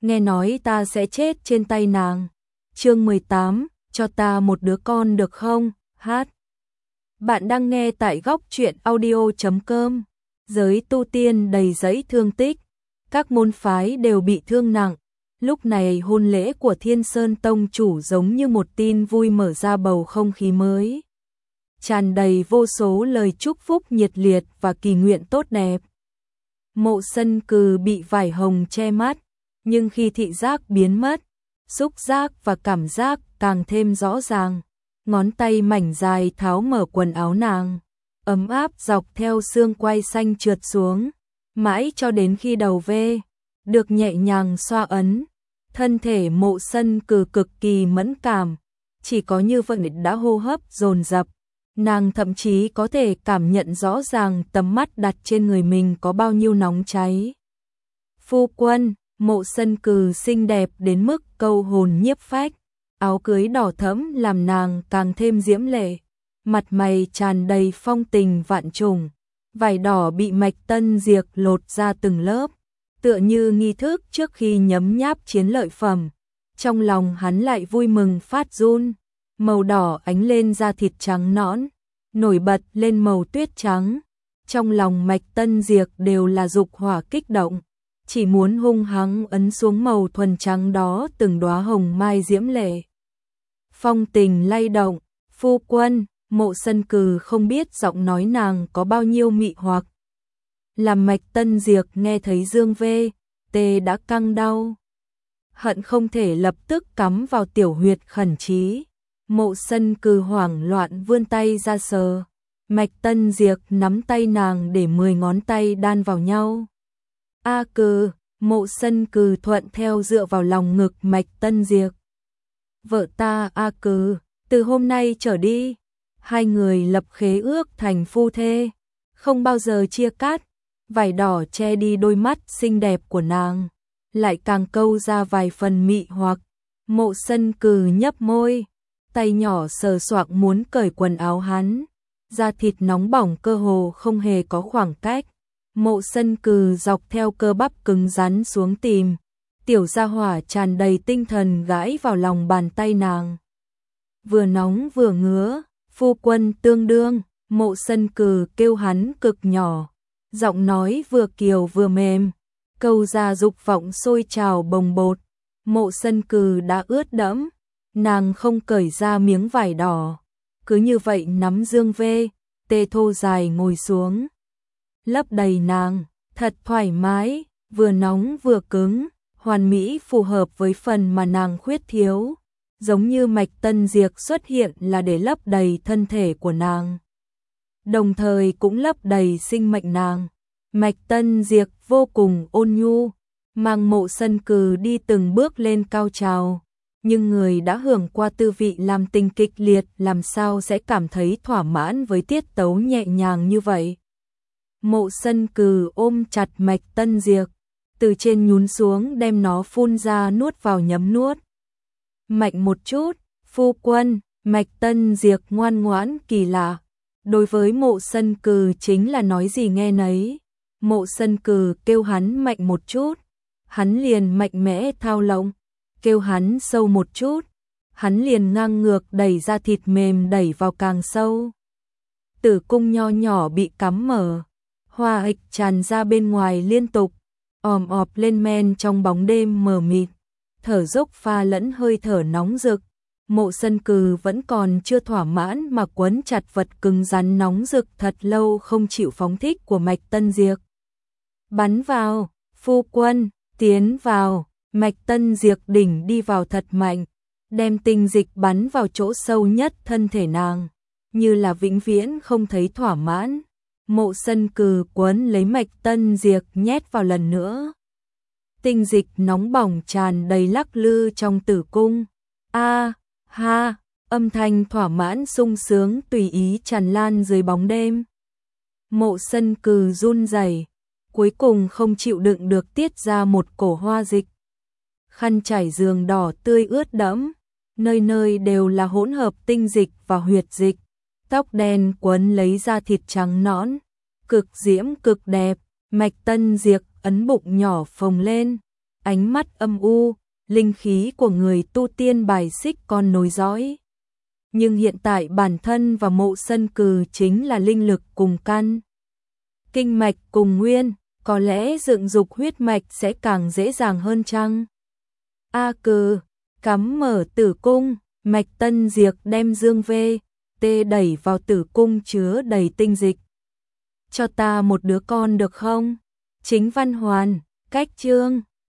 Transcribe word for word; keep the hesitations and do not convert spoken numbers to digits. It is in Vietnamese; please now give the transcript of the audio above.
nghe nói ta sẽ chết trên tay nàng. Chương mười tám, cho ta một đứa con được không? Hát. Bạn đang nghe tại góc truyện audio chấm com. Giới tu tiên đầy dẫy thương tích, các môn phái đều bị thương nặng. Lúc này hôn lễ của Thiên Sơn Tông chủ giống như một tin vui mở ra bầu không khí mới, tràn đầy vô số lời chúc phúc nhiệt liệt và kỳ nguyện tốt đẹp. Mộ Sân Cừ bị vải hồng che mắt, nhưng khi thị giác biến mất, xúc giác và cảm giác càng thêm rõ ràng. Ngón tay mảnh dài tháo mở quần áo nàng, ấm áp dọc theo xương quai xanh trượt xuống, mãi cho đến khi đầu vê được nhẹ nhàng xoa ấn. Thân thể Mộ Sân Cừ cực kỳ mẫn cảm, chỉ có như vậy đã hô hấp dồn dập. Nàng thậm chí có thể cảm nhận rõ ràng tầm mắt đặt trên người mình có bao nhiêu nóng cháy. Phu quân, Mộ Sân Cừ xinh đẹp đến mức câu hồn nhiếp phách, áo cưới đỏ thẫm làm nàng càng thêm diễm lệ, mặt mày tràn đầy phong tình vạn trùng, vải đỏ bị Mạch Tân Diệp lột ra từng lớp, tựa như nghi thức trước khi nhấm nháp chiến lợi phẩm. Trong lòng hắn lại vui mừng phát run, màu đỏ ánh lên da thịt trắng nõn, nổi bật lên màu tuyết trắng. Trong lòng Mạch Tân Diệp đều là dục hỏa kích động, chỉ muốn hung hăng ấn xuống màu thuần trắng đó từng đóa hồng mai diễm lệ. Phong tình lay động, phu quân, Mộ Sân Cừ không biết giọng nói nàng có bao nhiêu mị hoặc, làm Mạch Tân Diệp nghe thấy dương vê, tê đã căng đau, hận không thể lập tức cắm vào tiểu huyệt khẩn trí. Mộ Sân Cừ hoảng loạn vươn tay ra sờ, Mạch Tân Diệp nắm tay nàng để mười ngón tay đan vào nhau. A Cừ, Mộ Sân Cừ thuận theo dựa vào lòng ngực Mạch Tân Diệp. Vợ ta A Cừ, từ hôm nay trở đi, hai người lập khế ước thành phu thê, không bao giờ chia cắt. Vải đỏ che đi đôi mắt xinh đẹp của nàng, lại càng câu ra vài phần mị hoặc. Mộ Sân Cừ nhấp môi, tay nhỏ sờ soạng muốn cởi quần áo hắn, da thịt nóng bỏng cơ hồ không hề có khoảng cách. Mộ Sân Cừ dọc theo cơ bắp cứng rắn xuống tìm, tiểu gia hỏa tràn đầy tinh thần gãi vào lòng bàn tay nàng. Vừa nóng vừa ngứa, phu quân tương đương, Mộ Sân Cừ kêu hắn cực nhỏ, giọng nói vừa kiều vừa mềm, câu ra dục vọng sôi trào bồng bột. Mộ Sân Cừ đã ướt đẫm, nàng không cởi ra miếng vải đỏ, cứ như vậy nắm dương vê, tê thô dài ngồi xuống, lấp đầy nàng, thật thoải mái, vừa nóng vừa cứng, hoàn mỹ phù hợp với phần mà nàng khuyết thiếu, giống như Mạch Tân Diệp xuất hiện là để lấp đầy thân thể của nàng, đồng thời cũng lấp đầy sinh mệnh nàng. Mạch Tân Diệp vô cùng ôn nhu, mang Mộ Sân Cừ đi từng bước lên cao trào, nhưng người đã hưởng qua tư vị làm tình kịch liệt làm sao sẽ cảm thấy thỏa mãn với tiết tấu nhẹ nhàng như vậy. Mộ Sân Cừ ôm chặt Mạch Tân Diệp, từ trên nhún xuống đem nó phun ra nuốt vào nhấm nuốt. Mạnh một chút, phu quân, Mạch Tân Diệp ngoan ngoãn kỳ lạ, đối với Mộ Sân Cừ chính là nói gì nghe nấy. Mộ Sân Cừ kêu hắn mạnh một chút, hắn liền mạnh mẽ thao lộng, kêu hắn sâu một chút, hắn liền ngang ngược đẩy ra thịt mềm đẩy vào càng sâu. Tử cung nho nhỏ bị cắm mở, hoa ịch tràn ra bên ngoài liên tục, òm ọp lên men trong bóng đêm mờ mịt, thở dốc pha lẫn hơi thở nóng rực. Mộ Sân Cừ vẫn còn chưa thỏa mãn mà quấn chặt vật cứng rắn nóng rực thật lâu không chịu phóng thích của Mạch Tân Diệp. Bắn vào, phu quân, tiến vào, Mạch Tân Diệp đỉnh đi vào thật mạnh, đem tinh dịch bắn vào chỗ sâu nhất thân thể nàng, như là vĩnh viễn không thấy thỏa mãn. Mộ Sân Cừ quấn lấy Mạch Tân Diệp nhét vào lần nữa. Tinh dịch nóng bỏng tràn đầy lắc lư trong tử cung. A, ha, âm thanh thỏa mãn sung sướng tùy ý tràn lan dưới bóng đêm. Mộ Sân Cừ run rẩy, cuối cùng không chịu đựng được tiết ra một cổ hoa dịch. Khăn trải giường đỏ tươi ướt đẫm, nơi nơi đều là hỗn hợp tinh dịch và huyệt dịch. Tóc đen quấn lấy da thịt trắng nõn, cực diễm cực đẹp. Mạch Tân Diệp ấn bụng nhỏ phồng lên, ánh mắt âm u, linh khí của người tu tiên bài xích con nối dõi. Nhưng hiện tại bản thân và Mộ Sân Cừ chính là linh lực cùng căn. Kinh mạch cùng nguyên, có lẽ dựng dục huyết mạch sẽ càng dễ dàng hơn chăng? A Cừ, cắm mở tử cung, mạch tân diệt đem dương vê, tê đẩy vào tử cung chứa đầy tinh dịch. Cho ta một đứa con được không? Chính Văn Hoàn, cách chương.